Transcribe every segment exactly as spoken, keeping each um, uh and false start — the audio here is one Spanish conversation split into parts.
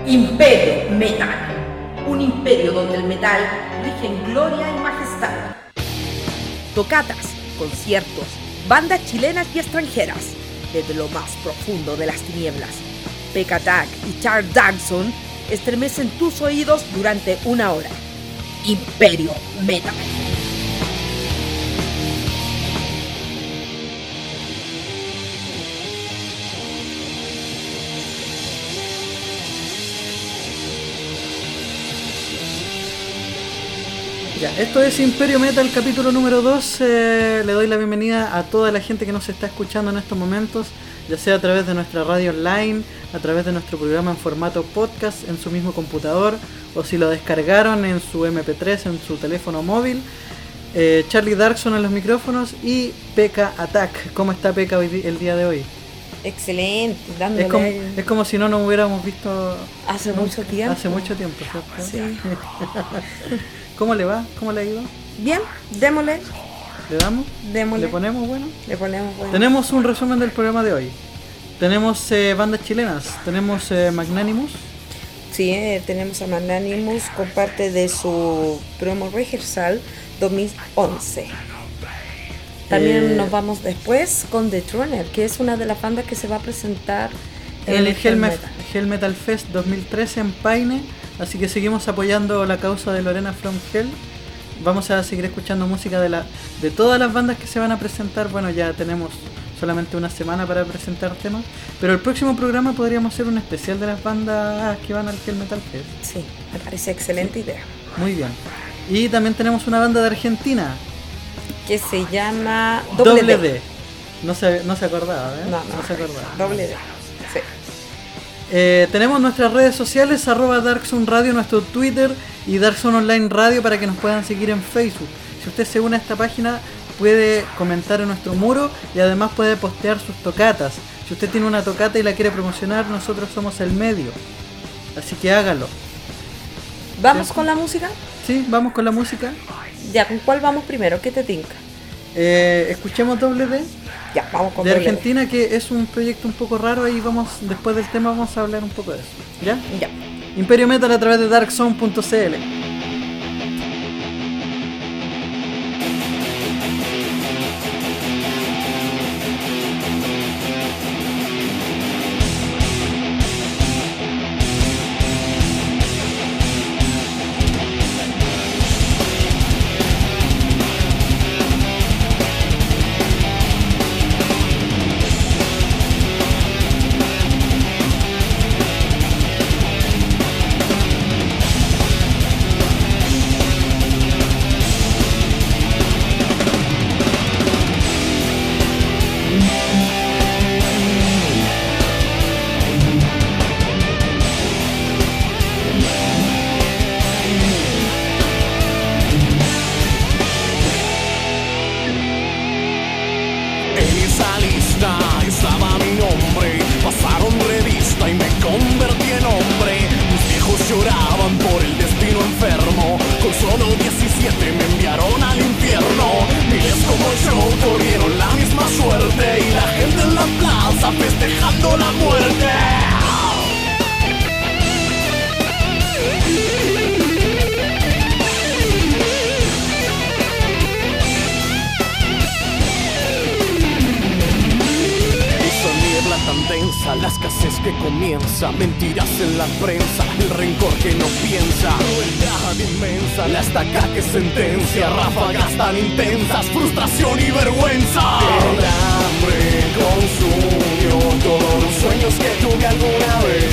Imperio Metal, un imperio donde el metal rige en gloria y majestad. Tocatas, conciertos, bandas chilenas y extranjeras, desde lo más profundo de las tinieblas. Pekka Attack y Charles Darkson estremecen tus oídos durante una hora. Imperio Metal. Ya, esto es Imperio Metal, capítulo número dos. Eh, le doy la bienvenida a toda la gente que nos está escuchando en estos momentos, ya sea a través de nuestra radio online, a través de nuestro programa en formato podcast en su mismo computador, o si lo descargaron en su eme pe tres, en su teléfono móvil. eh, Charlie Darkson en los micrófonos y Pekka Attack. ¿Cómo está Pekka hoy, el día de hoy? Excelente, dándole... Es como, es como si no nos hubiéramos visto hace mucho tiempo. Hace mucho tiempo, ¿cierto? Sí. ¿Cómo le va? ¿Cómo le ha ido? Bien, démosle. ¿Le damos? Démosle. ¿Le ponemos bueno? Le ponemos bueno. Tenemos un resumen del programa de hoy. Tenemos eh, bandas chilenas. Tenemos eh, Magnanimous. Sí, eh, tenemos a Magnanimous con parte de su promo rehearsal dos mil once. También eh, nos vamos después con The Troner, que es una de las bandas que se va a presentar en el, el Hell, Metal. Hell Metal Fest dos mil trece en Paine. Así que seguimos apoyando la causa de Lorena From Hell. Vamos a seguir escuchando música de la de todas las bandas que se van a presentar. Bueno, ya tenemos solamente una semana para presentar temas, pero el próximo programa podríamos hacer un especial de las bandas que van al Hell Metal Fest. Sí, me parece excelente idea. Muy bien. Y también tenemos una banda de Argentina que se llama Doble D. D. No se, no se acordaba, ¿eh? No, no, no se acordaba. Doble D. Sí. Eh, tenemos nuestras redes sociales, arroba Darkzone Radio, nuestro Twitter y Darkzone Online Radio para que nos puedan seguir en Facebook. Si usted se une a esta página puede comentar en nuestro muro y además puede postear sus tocatas. Si usted tiene una tocata y la quiere promocionar, nosotros somos el medio. Así que hágalo. ¿Vamos ¿Cierto? con la música? Sí, vamos con la música. Ya, ¿con cuál vamos primero? ¿Qué te tinca? Eh, escuchemos Doble D. Ya, vamos con de Doble Argentina, D. que es un proyecto un poco raro y vamos, después del tema vamos a hablar un poco de eso. ¿Ya? Ya. Imperio Metal a través de darkzone punto c l. La escasez que comienza, mentiras en la prensa, el rencor que no piensa, crueldad inmensa, la estaca que sentencia, ráfagas tan intensas, frustración y vergüenza. El hambre consumió todos los sueños que tuve alguna vez.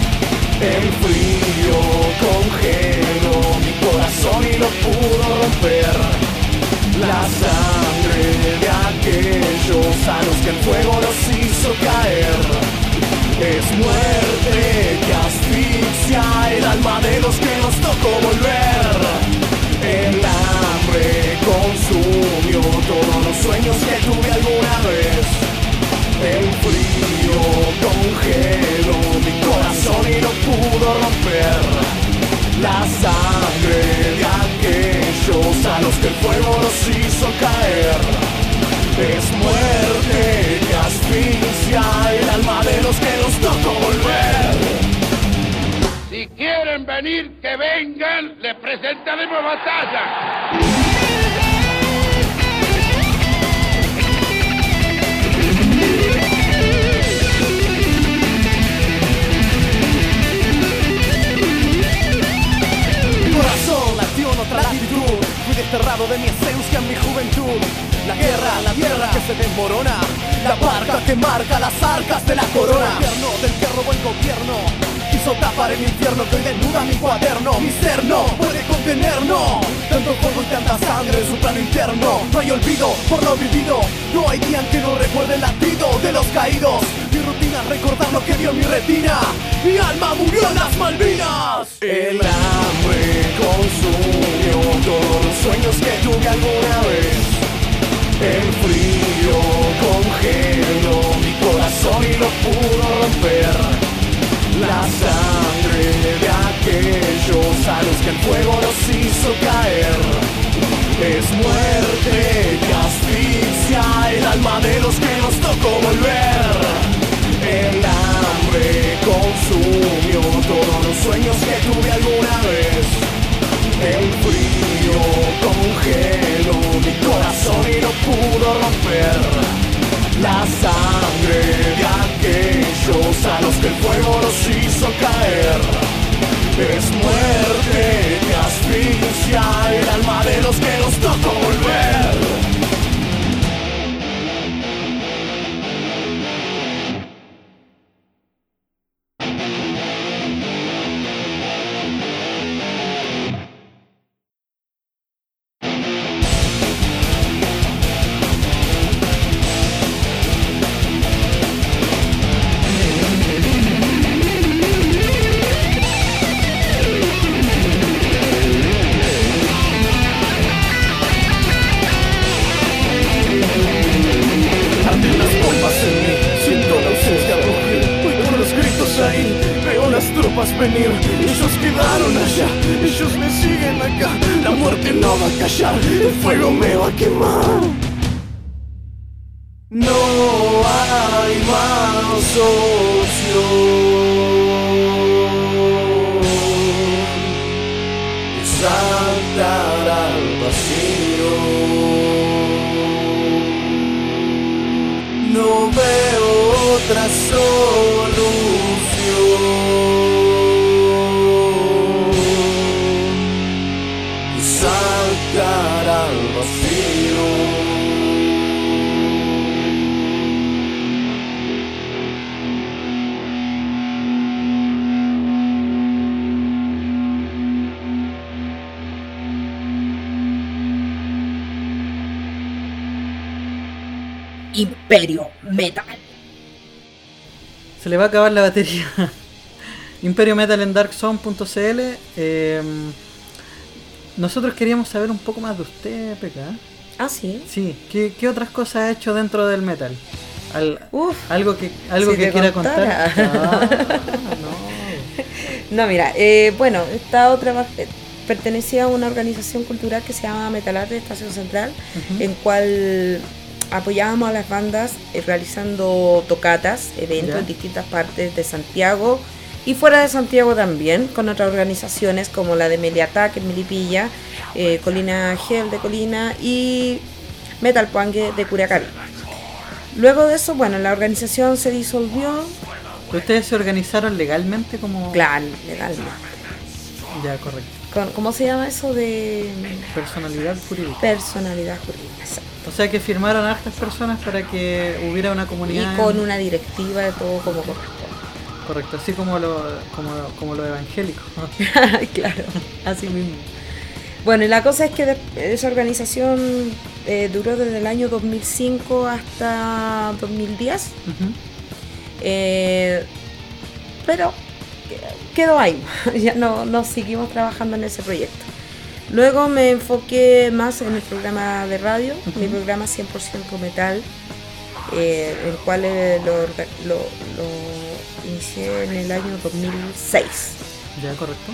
El frío congeló mi corazón y lo pudo romper. La sangre de aquellos a los que el fuego los hizo caer. Es muerte que asfixia el alma de los que nos tocó volver. El hambre consumió todos los sueños que tuve alguna vez. El frío congeló mi corazón y no pudo romper. La sangre de aquellos a los que el fuego los hizo caer. Es muerte que asfixia el alma venir, que vengan, les presentaremos batalla. Corazón latió en otra latitud, fui desterrado de mi esencia en mi juventud. La guerra, la tierra que se desmorona, la barca que marca las arcas de la corona. El gobierno del que robó el gobierno quiso tapar el infierno que hoy desnuda mi cuaderno. Mi ser no puede contenernos, tanto fuego y tanta sangre en su plano interno. No hay olvido por lo vivido, no hay día en que no recuerde el latido de los caídos. Mi rutina es recordar lo que vio mi retina, mi alma murió en las Malvinas. El hambre consumió todos los sueños que tuve alguna vez. El frío congeló mi corazón y lo pudo romper. La sangre de aquellos a los que el fuego los hizo caer. Es muerte que asfixia el alma de los que nos tocó volver. El hambre consumió todos los sueños que tuve alguna vez. El frío congeló mi corazón y no pudo romper. La sangre de aquellos a los que el fuego los hizo caer. Es muerte que asfixia el alma de los que nos tocó volver. Venir, ellos quedaron allá, ellos me siguen acá. La muerte no va a callar, el fuego me va a quemar. No hay más opción que saltar al vacío. No veo otra solución. Saltar al vacío. Imperio Metal. Se le va a acabar la batería. Imperio Metal en darkzone punto c l. Eh, nosotros queríamos saber un poco más de usted, P K. Ah, sí. Sí, ¿qué, qué otras cosas ha hecho dentro del metal? Al, Uf, algo que algo si que quiera contara. contar. Ah, no. No, mira, eh, bueno, esta otra pertenecía a una organización cultural que se llama Metalarte de Estación Central, uh-huh. en cual apoyábamos a las bandas eh, realizando tocatas, eventos ¿Ya? en distintas partes de Santiago y fuera de Santiago también, con otras organizaciones como la de Meliatac en Melipilla, eh, Colina Gel de Colina y Metal Puangue de Curiacán. Luego de eso, bueno, la organización se disolvió. ¿Ustedes se organizaron legalmente como...? Claro, legalmente. Ya, correcto. Con, ¿Cómo se llama eso de...? Personalidad jurídica. Personalidad jurídica, exacto. O sea que firmaron a estas personas para que hubiera una comunidad... Y con una directiva de todo como corresponde. Correcto, así como lo, como, como lo evangélico. Claro, así mismo. Bueno, y la cosa es que de, esa organización eh, duró desde el año dos mil cinco hasta dos mil diez. Uh-huh. eh, pero quedó ahí, ya no, no seguimos trabajando en ese proyecto. Luego me enfoqué más en el programa de radio, uh-huh. mi programa cien por ciento Metal, eh, el cual eh, lo, lo, lo inicié en el año dos mil seis. Ya, correcto.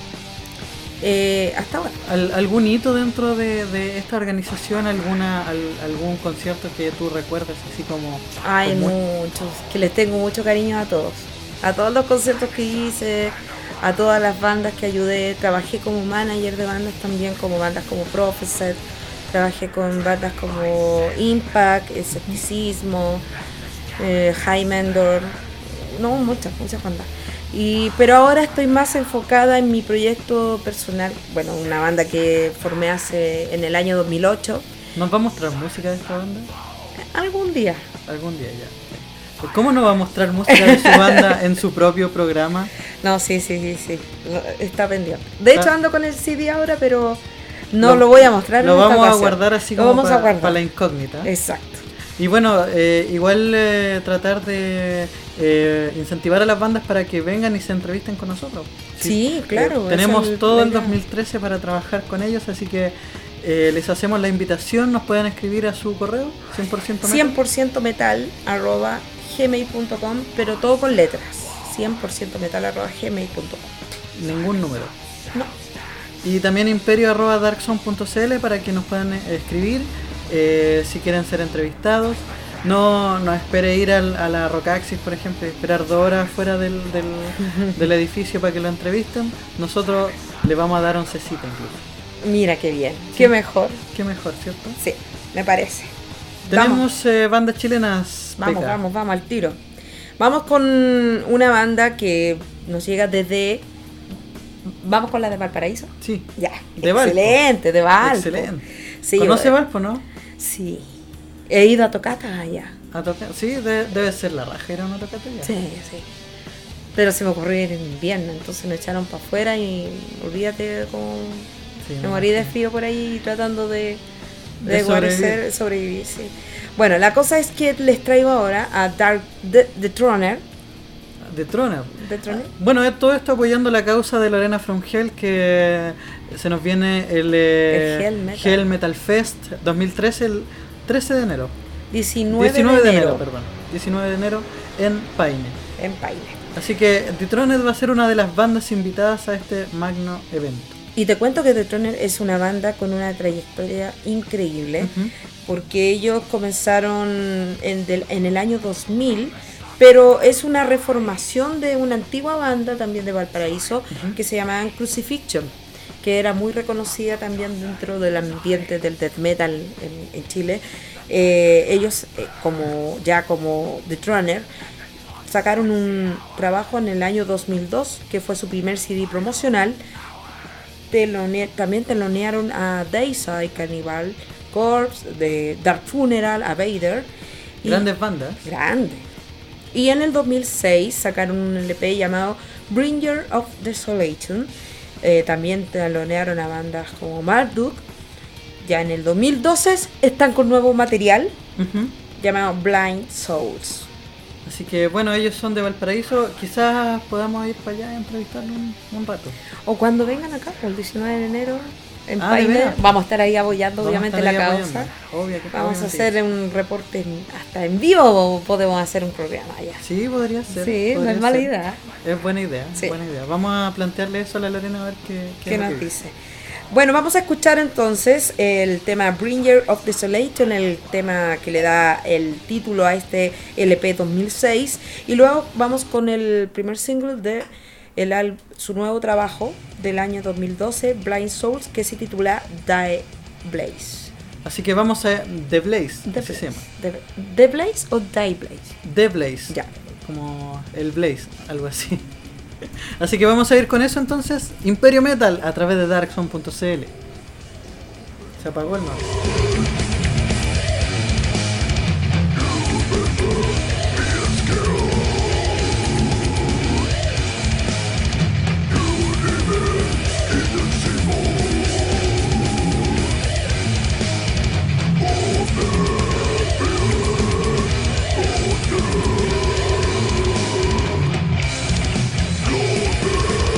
Eh, hasta ahora. ¿Al, ¿Algún hito dentro de, de esta organización? alguna al, ¿Algún concierto que tú recuerdas así como...? Hay como... muchos, que les tengo mucho cariño a todos. A todos los conciertos que hice, a todas las bandas que ayudé. Trabajé como manager de bandas también, como bandas como Prophecy, trabajé con bandas como Impact, Escepticismo, eh, High Mendor, no, muchas, muchas bandas. Y, pero ahora estoy más enfocada en mi proyecto personal, bueno, una banda que formé hace en el año dos mil ocho. ¿Nos va a mostrar música de esta banda? Algún día. Algún día ya. ¿Cómo no va a mostrar música de su banda en su propio programa? No, sí, sí, sí, sí. Está pendiente. De hecho, ando con el C D ahora, pero no lo, lo voy a mostrar. Lo en vamos esta a guardar así como para pa la incógnita. Exacto. Y bueno, eh, igual eh, tratar de eh, incentivar a las bandas para que vengan y se entrevisten con nosotros. Sí, sí, claro. Eh, tenemos el, todo el dos mil trece para trabajar con ellos, así que eh, les hacemos la invitación. Nos pueden escribir a su correo, cien por ciento metal. cien por ciento metal arroba gmail punto com, pero todo con letras. cien por ciento metal arroba gmail punto com. Ningún número. No. Y también imperio arroba darkzone punto c l para que nos puedan escribir. Eh, si quieren ser entrevistados, no, no espere ir al, a la Rockaxis, por ejemplo, y esperar dos horas fuera del, del, del edificio para que lo entrevisten. Nosotros le vamos a dar oncecita incluso. Mira qué bien, ¿Sí? qué mejor. Qué mejor, ¿cierto? Sí, me parece. Tenemos eh, bandas chilenas. Vamos, Peca. vamos, vamos al tiro. Vamos con una banda que nos llega desde... ¿Vamos con la de Valparaíso? Sí. Ya, de excelente, Valpo. de Valpo. Excelente. Sí, ¿Conoce yo, Valpo, no? Sí. He ido a tocata allá. ¿A tocar? Sí, de, debe ser la raja, era una tocata ya. Sí, sí. Pero se me ocurrió ir en invierno, entonces me echaron para afuera y olvídate como... Sí, me no, morí de sí. frío por ahí tratando de, de, De guarecer, sobrevivir. sobrevivir, sí. Bueno, la cosa es que les traigo ahora a Dark The, The Troner. De Troner. The Troner. Bueno, es todo esto apoyando la causa de Lorena From Hell, que se nos viene el, eh, El Hell Metal. Hell Metal Fest dos mil trece, el trece de enero. diecinueve, diecinueve de de enero. enero, perdón. diecinueve de enero en Paine. En Paine. Así que The Troner va a ser una de las bandas invitadas a este magno evento. Y te cuento que The Troner es una banda con una trayectoria increíble, Ujú. porque ellos comenzaron en, del, en el año dos mil, pero es una reformación de una antigua banda también de Valparaíso, uh-huh, que se llamaban Crucifixion, que era muy reconocida también dentro del ambiente del death metal en, en Chile. Eh, ellos, eh, como ya como The Troner, sacaron un trabajo en el año dos mil dos, que fue su primer C D promocional. Telone- también telonearon a Dayside, Cannibal Corpse, de Dark Funeral, a Vader. Y Grandes bandas. grande. Y en el dos mil seis sacaron un L P llamado Bringer of Desolation. Eh, también telonearon a bandas como Marduk. Ya en el dos mil doce están con nuevo material Ujú. llamado Blind Souls. Así que bueno, ellos son de Valparaíso. Quizás podamos ir para allá y entrevistarlos un, un rato. O cuando vengan acá, el diecinueve de enero, en Ah, ¿de Paine, veras? vamos a estar ahí apoyando Vamos a obviamente estar la ahí causa. apoyando. Obvio que- Vamos a obviamente. hacer un reporte en- hasta en vivo, o podemos hacer un programa allá. Sí, podría ser. Sí, no podría es mala ser. idea. Es buena idea, Sí. buena idea. Vamos a plantearle eso a la Lorena a ver qué, qué ¿Qué es lo nos que dice? Bueno, vamos a escuchar entonces el tema Bringer of Desolation, el tema que le da el título a este L P dos mil seis, y luego vamos con el primer single de el, al- su nuevo trabajo del año dos mil doce, Blind Souls, que se titula Die Blaze. Así que vamos a The Blaze, The así se llama. Blaze. The, The Blaze o Die Blaze. The Blaze. Ya. Como el Blaze, algo así. Así que vamos a ir con eso entonces. Imperio Metal a través de darkzone punto c l. Se apagó el mapa.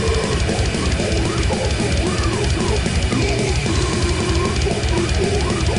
Glory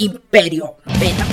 Imperio Metal.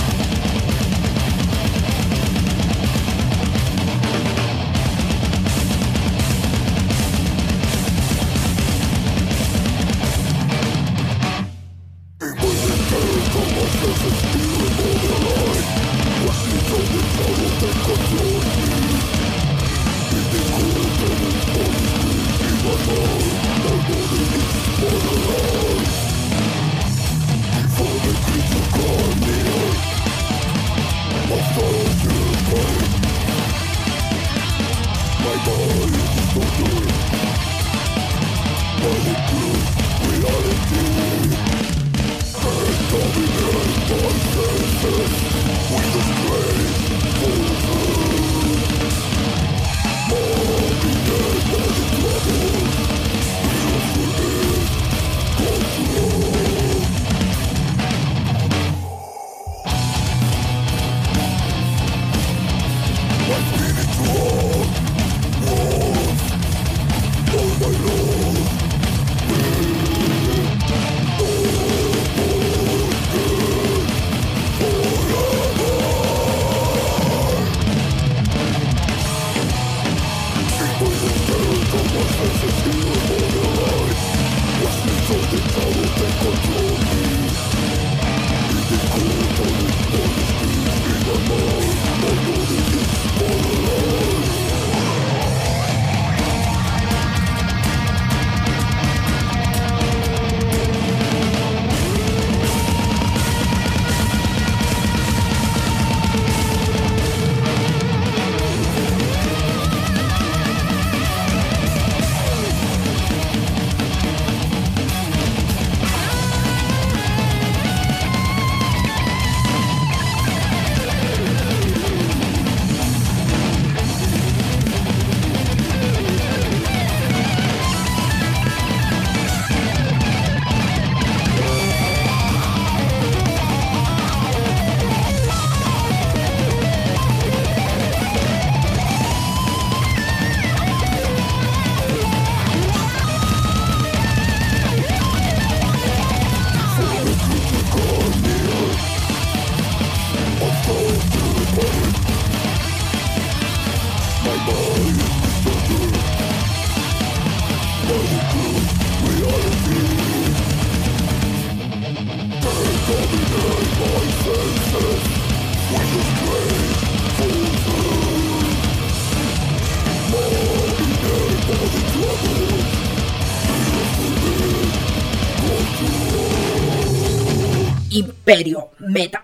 Imperio Metal.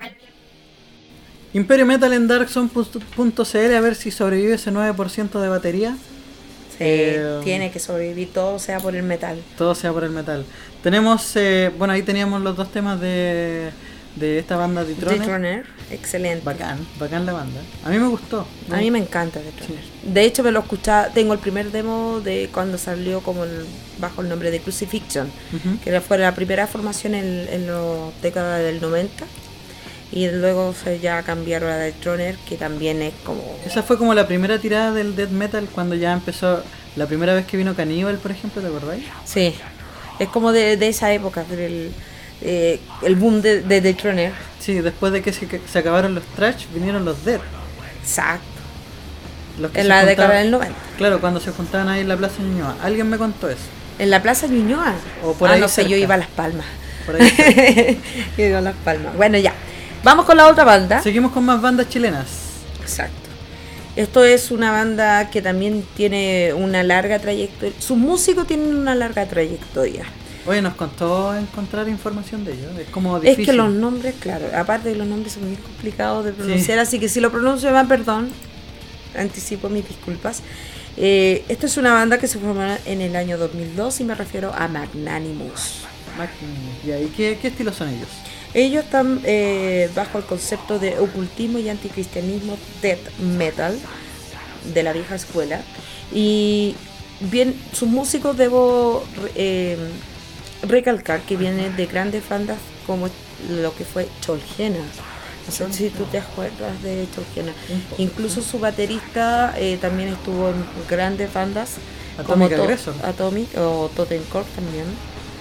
Imperio Metal en darkzone punto c l, a ver si sobrevive ese nueve por ciento de batería. Sí, eh, tiene que sobrevivir, todo sea por el metal. Todo sea por el metal. Tenemos, eh, bueno, ahí teníamos los dos temas de, de esta banda Detroner. Detroner, excelente. Bacán, bacán la banda. A mí me gustó. A mí me encanta Detroner. Sí. De hecho me lo escuchaba, tengo el primer demo de cuando salió como el, bajo el nombre de Crucifixion, uh-huh. que fue la primera formación en, en la década del noventa. Y luego se ya cambiaron a Detroner, que también es como... Esa fue como la primera tirada del death metal cuando ya empezó, la primera vez que vino Cannibal, por ejemplo, ¿te acordáis? Sí, es como de, de esa época, del eh, el boom de, de Detroner. Sí, después de que se, que se acabaron los thrash, vinieron los death. Exacto. Los que en la juntaban, década del noventa. Claro, cuando se juntaban ahí en la Plaza Ñuñoa. Alguien me contó eso. ¿En la Plaza Ñuñoa? O por ah, ahí no sé, cerca. yo iba a Las Palmas. Por ahí yo iba a Las Palmas. Bueno, ya. Vamos con la otra banda. Seguimos con más bandas chilenas. Exacto. Esto es una banda que también tiene una larga trayectoria. Sus músicos tienen una larga trayectoria. Oye, nos costó encontrar información de ellos. Es como difícil. Es que los nombres, claro, aparte de los nombres son muy complicados de pronunciar, sí. Así que si lo pronuncio mal, perdón. Anticipo mis disculpas. Eh, esto es una banda que se formó en el año dos mil dos y me refiero a Magnanimous. Magnanimous. ¿Y ahí qué, qué estilos son ellos? Ellos están eh, bajo el concepto de ocultismo y anticristianismo death metal de la vieja escuela. Y bien, sus músicos debo eh, recalcar que vienen de grandes bandas como lo que fue Cholgena. No sé si tú te acuerdas de Cholgena. Incluso su baterista eh, también estuvo en grandes bandas Atomic como Aggressor. To- Atomic o Totem Core también.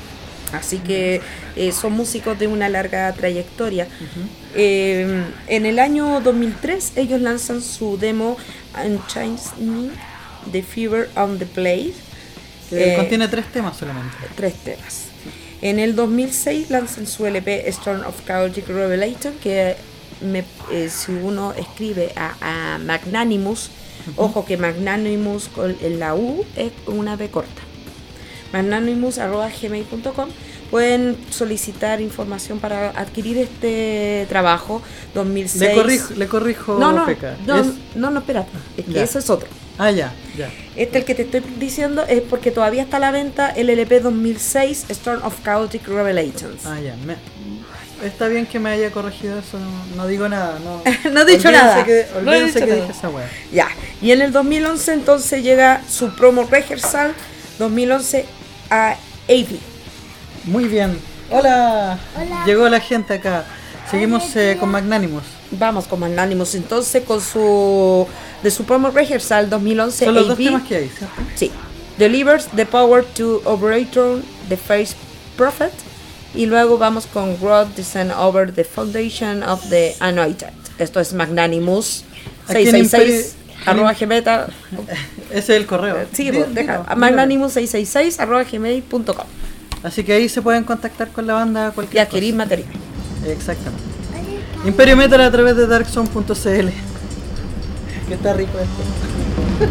Así que eh, son músicos de una larga trayectoria. Uh-huh. Eh, en el año dos mil tres ellos lanzan su demo Unchained The Fever on the Place. Eh, eh, contiene tres temas solamente. Tres temas. En el dos mil seis lanzan su L P Storm of Chaotic Revelation, que me, eh, si uno escribe a, a Magnanimous, uh-huh. Ojo que Magnanimous con en la U es una B corta. magnanimous arroba gmail punto com. Pueden solicitar información para adquirir este trabajo dos mil seis. Le corrijo, le corrijo no, no, Peca. No, ¿Es? no, no, espérate, es que ya. eso es otro. Ah, ya, ya. Este, el que te estoy diciendo, es porque todavía está a la venta el L P dos mil seis Storm of Chaotic Revelations. Ah, ya. Me, está bien que me haya corregido eso, no, no digo nada. No, no he dicho olvídense nada. Que, no he dicho que nada. dije esa wea. Ya. Y en el dos mil once entonces llega su promo rehearsal dos mil once a A V. Muy bien. Hola. Hola. Llegó la gente acá. Seguimos eh, con Magnanimous. Vamos con Magnanimous entonces con su de su promo rehearsal dos mil once. Son los A V. dos temas que hay, ¿cierto? Sí. Delivers the power to Overthrow the Face Prophet. Y luego vamos con God Descend over the Foundation of the Anointed. Esto es Magnanimous seiscientos sesenta y seis arroba gmail. Ese es el correo. Sí, Dí, deja. dilo, Magnanimous seiscientos sesenta y seis arroba gmail punto com. Así que ahí se pueden contactar con la banda Y cualquier adquirir cosa. material. Exactamente. Imperio Metal a través de darkzone punto c l. Que está rico esto.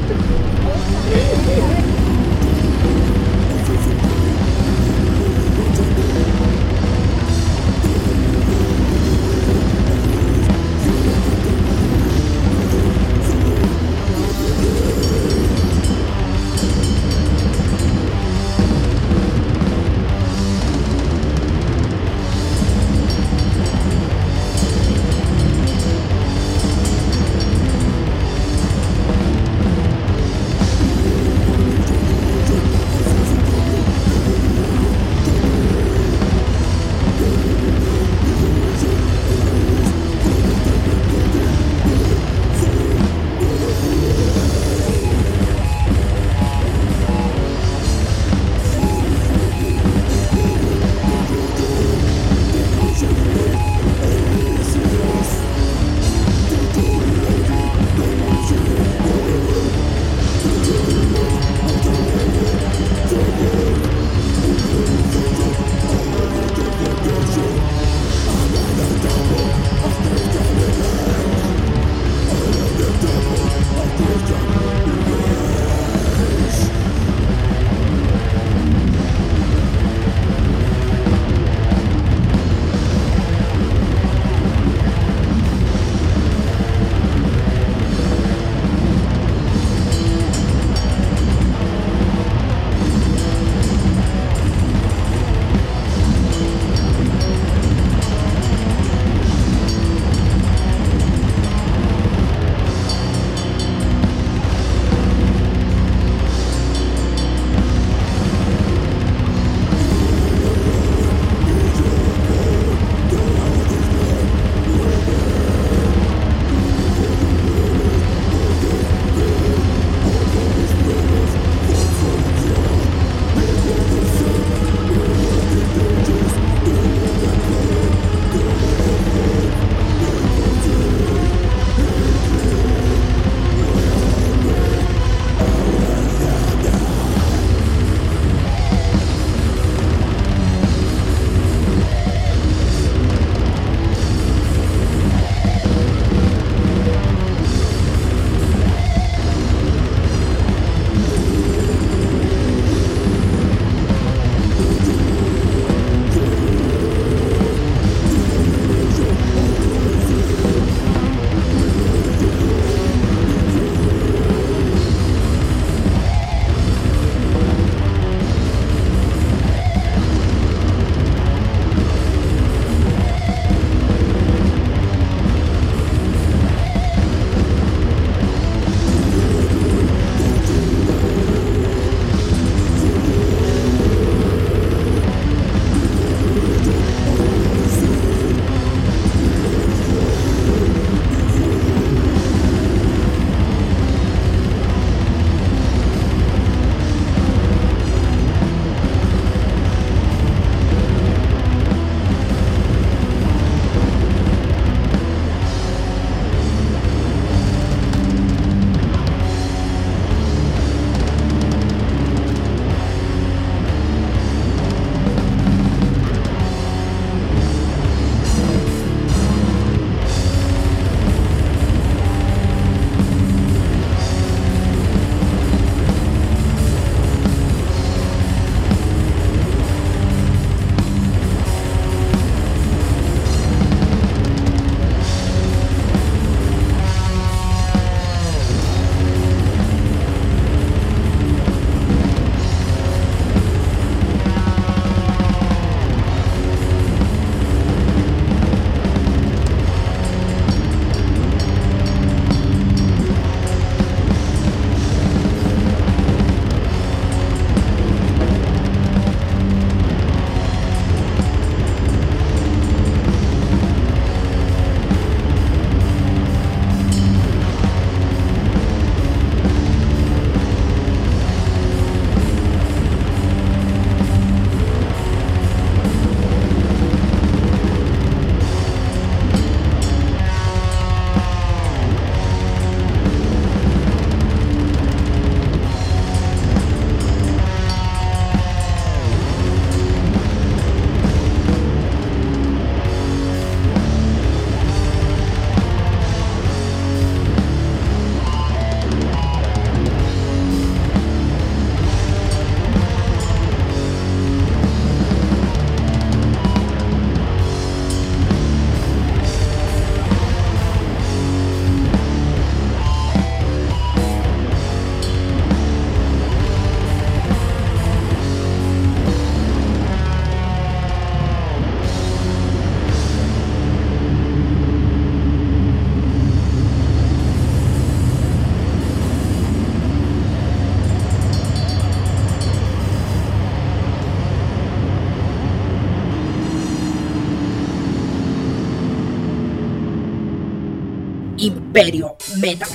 Imperio Metal.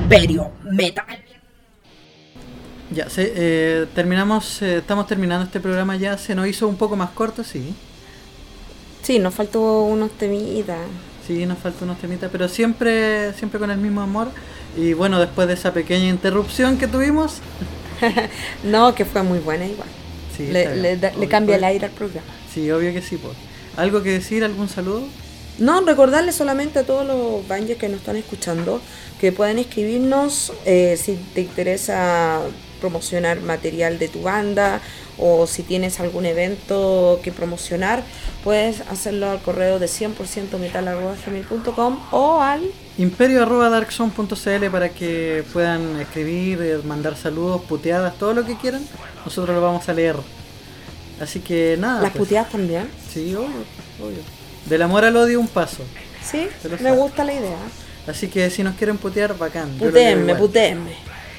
Imperio Metal. Ya, se, eh, terminamos, eh, estamos terminando este programa ya, se nos hizo un poco más corto, sí. Sí, nos faltó unos temitas. Sí, nos faltó unos temitas, pero siempre, siempre con el mismo amor. Y bueno, después de esa pequeña interrupción que tuvimos... No, que fue muy buena igual. Sí, le, le, da, le cambia el aire al programa. Sí, obvio que sí, pues. ¿Algo que decir? ¿Algún saludo? No, recordarles solamente a todos los Bangers que nos están escuchando que pueden escribirnos eh, si te interesa promocionar material de tu banda o si tienes algún evento que promocionar, puedes hacerlo al correo de cien por ciento metal arroba gmail punto com o al imperio arroba darkzone punto cl para que puedan escribir, mandar saludos, puteadas, todo lo que quieran. Nosotros lo vamos a leer. Así que nada. Las pues, puteadas también. Sí, obvio, obvio. Del amor al odio un paso. Sí, me gusta la idea. Así que si nos quieren putear, bacán. Putéenme, putéenme.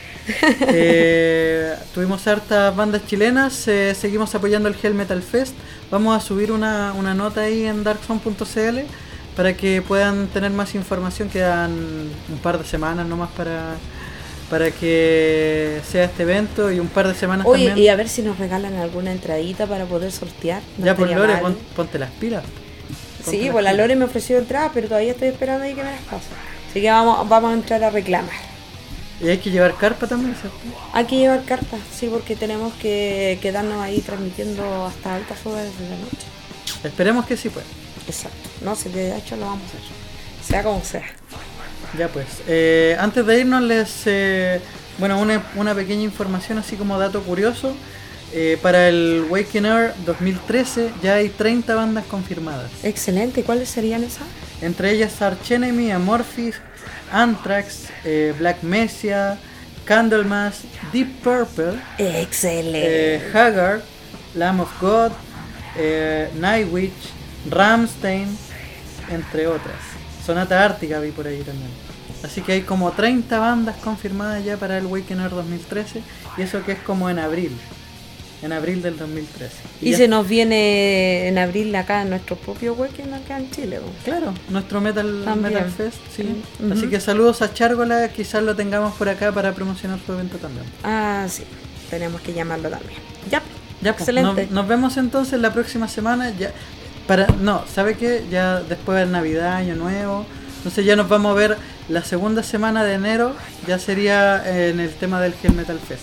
Eh, tuvimos hartas bandas chilenas, eh, seguimos apoyando el Hell Metal Fest. Vamos a subir una, una nota ahí en darkzone punto cl para que puedan tener más información. Quedan un par de semanas nomás para, para que sea este evento y un par de semanas Oye, también. Y a ver si nos regalan alguna entradita para poder sortear. No ya, pues Lore, pon, mal. ponte las pilas. Ponte Sí, las pues la pilas. Lore me ofreció entrada, pero todavía estoy esperando ahí que me las pase. Así que vamos, vamos a entrar a reclamar. Y hay que llevar carpa también, ¿cierto? Hay que llevar cartas, sí, porque tenemos que quedarnos ahí transmitiendo hasta altas horas de la noche. Esperemos que sí, pues. Exacto. No sé, de hecho lo vamos a hacer. Sea como sea. Ya pues, eh, antes de irnos les, eh, bueno, una, una pequeña información así como dato curioso. Eh, para el Waking Air dos mil trece ya hay treinta bandas confirmadas. Excelente. ¿Cuáles serían esas? Entre ellas Arch Enemy, Amorphis, Anthrax, eh, Black Messiah, Candlemas, Deep Purple, Excelente. eh, Haggard, Lamb of God, eh, Nightwish, Rammstein, entre otras. Sonata Ártica vi por ahí también. Así que hay como treinta bandas confirmadas ya para el Waking Air dos mil trece, y eso que es como en abril. En abril del dos mil trece. Y, ya se nos viene en abril acá nuestro propio weekend acá en Chile. ¿No? Claro, nuestro Metal, También. Metal Fest, sí. Uh-huh. Así que saludos a Chárgola, quizás lo tengamos por acá para promocionar su evento también. Ah, sí. Tenemos que llamarlo también. Ya. Ya, pues, Excelente. Nos, nos vemos entonces la próxima semana. Ya, para, no, ¿sabe qué? Ya después de Navidad, Año Nuevo. Entonces ya nos vamos a ver la segunda semana de enero. Ya sería en el tema del Hell Metal Fest.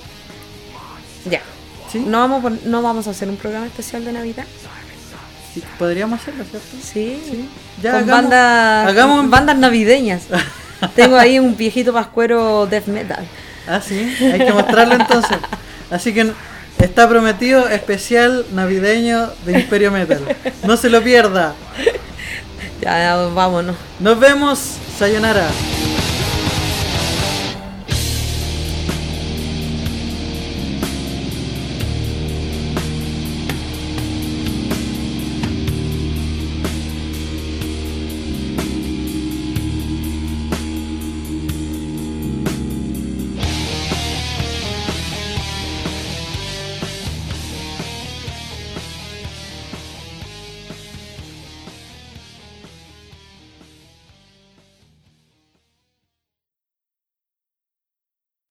Ya. ¿Sí? ¿No vamos, a, ¿No vamos a hacer un programa especial de Navidad? Sí, podríamos hacerlo, ¿cierto? Sí. Sí. Ya Con hagamos, bandas, hagamos un- bandas navideñas. Tengo ahí un viejito pascuero death metal. Ah, sí, hay que mostrarlo entonces. Así que está prometido especial navideño de Imperio Metal. No se lo pierda. Ya, vámonos. Nos vemos. Sayonara.